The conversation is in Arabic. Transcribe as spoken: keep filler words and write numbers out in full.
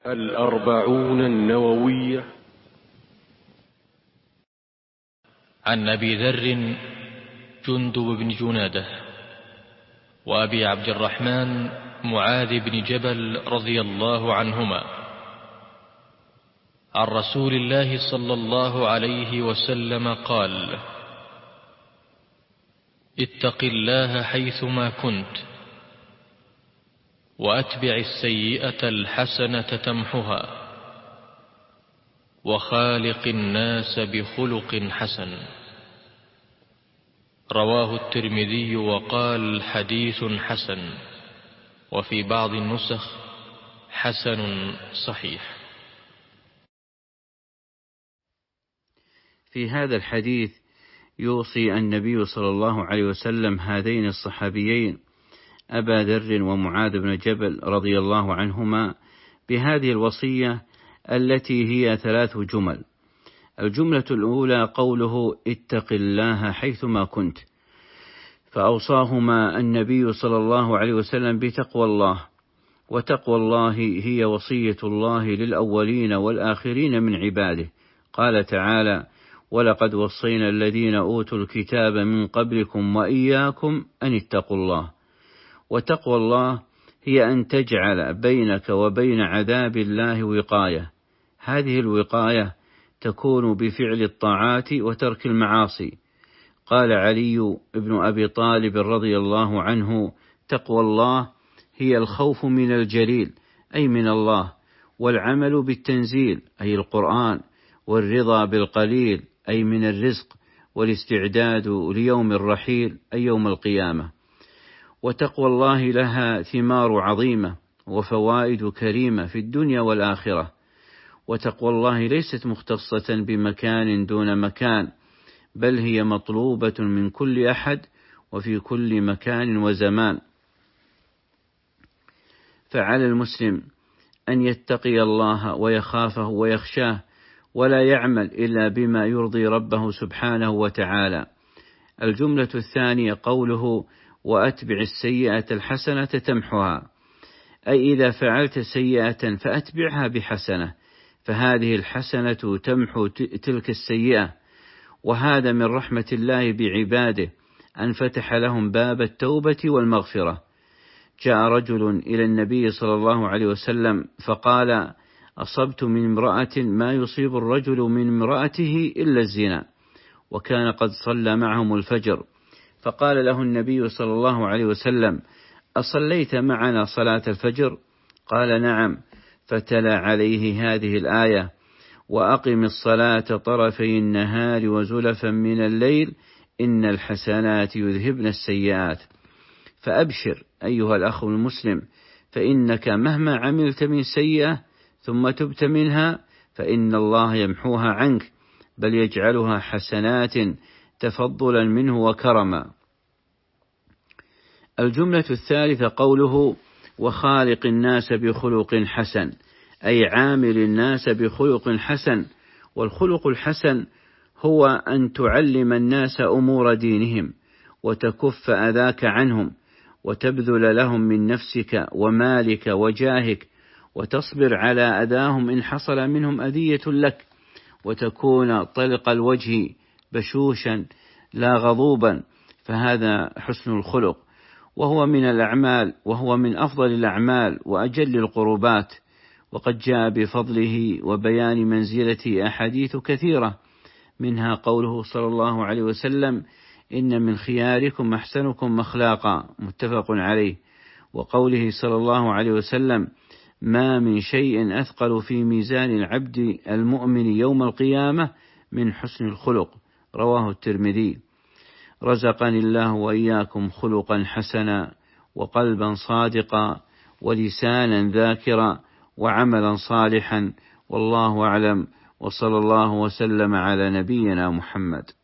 الأربعون النووية. عن أبي ذر جندب بن جنادة وأبي عبد الرحمن معاذ بن جبل رضي الله عنهما عن رسول الله صلى الله عليه وسلم قال: اتق الله حيثما كنت وأتبع السيئة الحسنة تمحها وخالق الناس بخلق حسن. رواه الترمذي وقال: حديث حسن، وفي بعض النسخ حسن صحيح. في هذا الحديث يوصي النبي صلى الله عليه وسلم هذين الصحابيين أبا ذر ومعاذ بن جبل رضي الله عنهما بهذه الوصية التي هي ثلاث جمل. الجملة الأولى قوله: اتق الله حيثما كنت، فأوصاهما النبي صلى الله عليه وسلم بتقوى الله، وتقوى الله هي وصية الله للأولين والآخرين من عباده. قال تعالى: ولقد وصينا الذين أوتوا الكتاب من قبلكم وإياكم أن اتقوا الله. وتقوى الله هي أن تجعل بينك وبين عذاب الله وقاية. هذه الوقاية تكون بفعل الطاعات وترك المعاصي. قال علي بن أبي طالب رضي الله عنه: تقوى الله هي الخوف من الجليل أي من الله، والعمل بالتنزيل أي القرآن، والرضا بالقليل أي من الرزق، والاستعداد ليوم الرحيل أي يوم القيامة. وتقوى الله لها ثمار عظيمة وفوائد كريمة في الدنيا والآخرة. وتقوى الله ليست مختصة بمكان دون مكان، بل هي مطلوبة من كل أحد وفي كل مكان وزمان. فعلى المسلم أن يتقي الله ويخافه ويخشاه، ولا يعمل إلا بما يرضي ربه سبحانه وتعالى. الجملة الثانية قوله: وأتبع السيئة الحسنة تمحها، أي إذا فعلت سيئة فأتبعها بحسنة، فهذه الحسنة تمحو تلك السيئة. وهذا من رحمة الله بعباده أن فتح لهم باب التوبة والمغفرة. جاء رجل إلى النبي صلى الله عليه وسلم فقال: أصبت من امرأة ما يصيب الرجل من امرأته إلا الزنا، وكان قد صلى معهم الفجر. فقال له النبي صلى الله عليه وسلم: أصليت معنا صلاة الفجر؟ قال: نعم. فتلا عليه هذه الآية: وأقم الصلاة طرفي النهار وزلفا من الليل إن الحسنات يذهبن السيئات. فأبشر أيها الأخ المسلم، فإنك مهما عملت من سيئة ثم تبت منها فإن الله يمحوها عنك، بل يجعلها حسنات تفضلا منه وكرما. الجملة الثالثة قوله: وخالق الناس بخلق حسن، أي عامل الناس بخلق حسن. والخلق الحسن هو أن تعلم الناس أمور دينهم، وتكف أذاك عنهم، وتبذل لهم من نفسك ومالك وجاهك، وتصبر على أذاهم إن حصل منهم أذية لك، وتكون طلق الوجه بشوشا لا غضوبا. فهذا حسن الخلق، وهو من الأعمال وهو من أفضل الأعمال وأجل القربات. وقد جاء بفضله وبيان منزلته أحاديث كثيرة، منها قوله صلى الله عليه وسلم: إن من خياركم أحسنكم أخلاقا، متفق عليه. وقوله صلى الله عليه وسلم: ما من شيء أثقل في ميزان العبد المؤمن يوم القيامة من حسن الخلق، رواه الترمذي. رزقني الله وإياكم خلقا حسنا، وقلبا صادقا، ولسانا ذاكرا، وعملا صالحا، والله أعلم، وصلى الله وسلم على نبينا محمد.